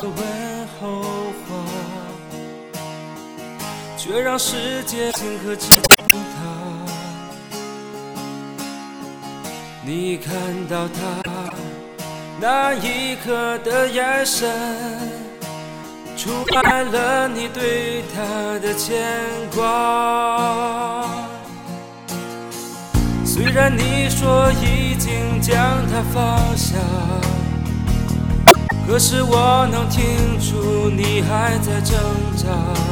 问候话，却让世界顷刻之间崩塌。你看到他那一刻的眼神，出卖了你对他的牵挂。虽然你说已经将它放下，可是我能听出你还在挣扎。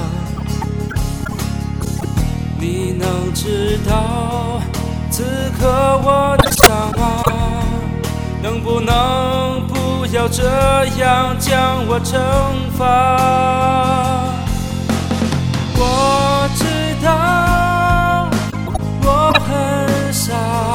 你能知道此刻我的伤吗？能不能不要这样将我惩罚？我知道我很傻，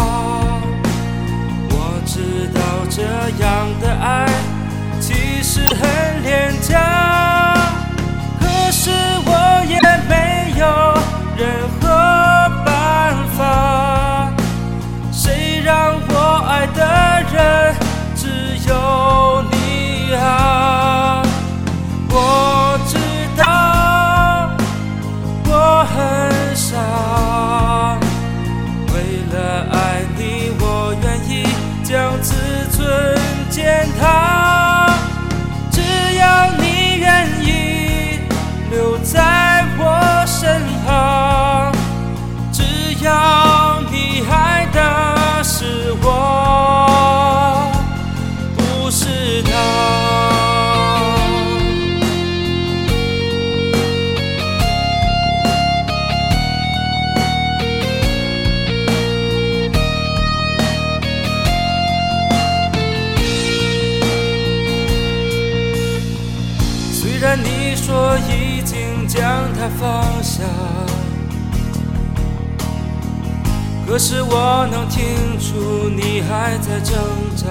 我知道这样的爱其实很廉价，可是我也没有任何办法。谁让我爱的人只有你啊？我知道我很傻，为了爱你我愿意将自尊践踏，只要你愿意留在我身旁，只要你爱的是我，不是他。虽然你说已经将它放下，可是我能听出你还在挣扎。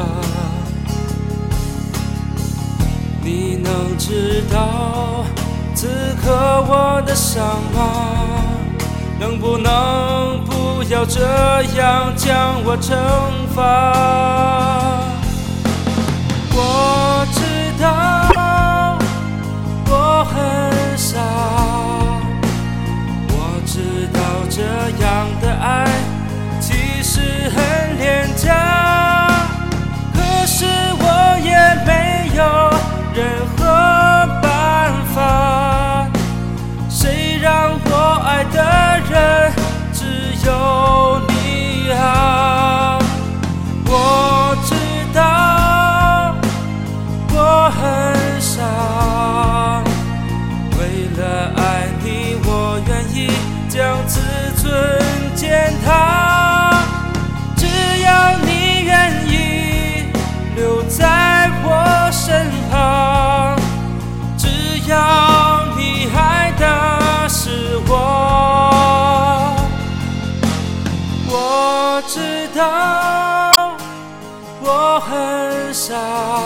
你能知道此刻我的伤吗？能不能不要这样将我惩罚？我知道我很傻，我知道这样的爱其实很廉价，可是我也没有任何办法。谁让我爱的人只有你啊？我知道我很傻，为了爱你我愿意将自尊践踏，只要你愿意留在我身旁，只要你爱的是我。我知道我很傻，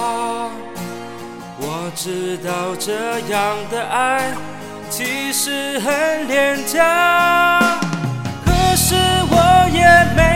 我知道这样的爱其实很廉价，可是我也没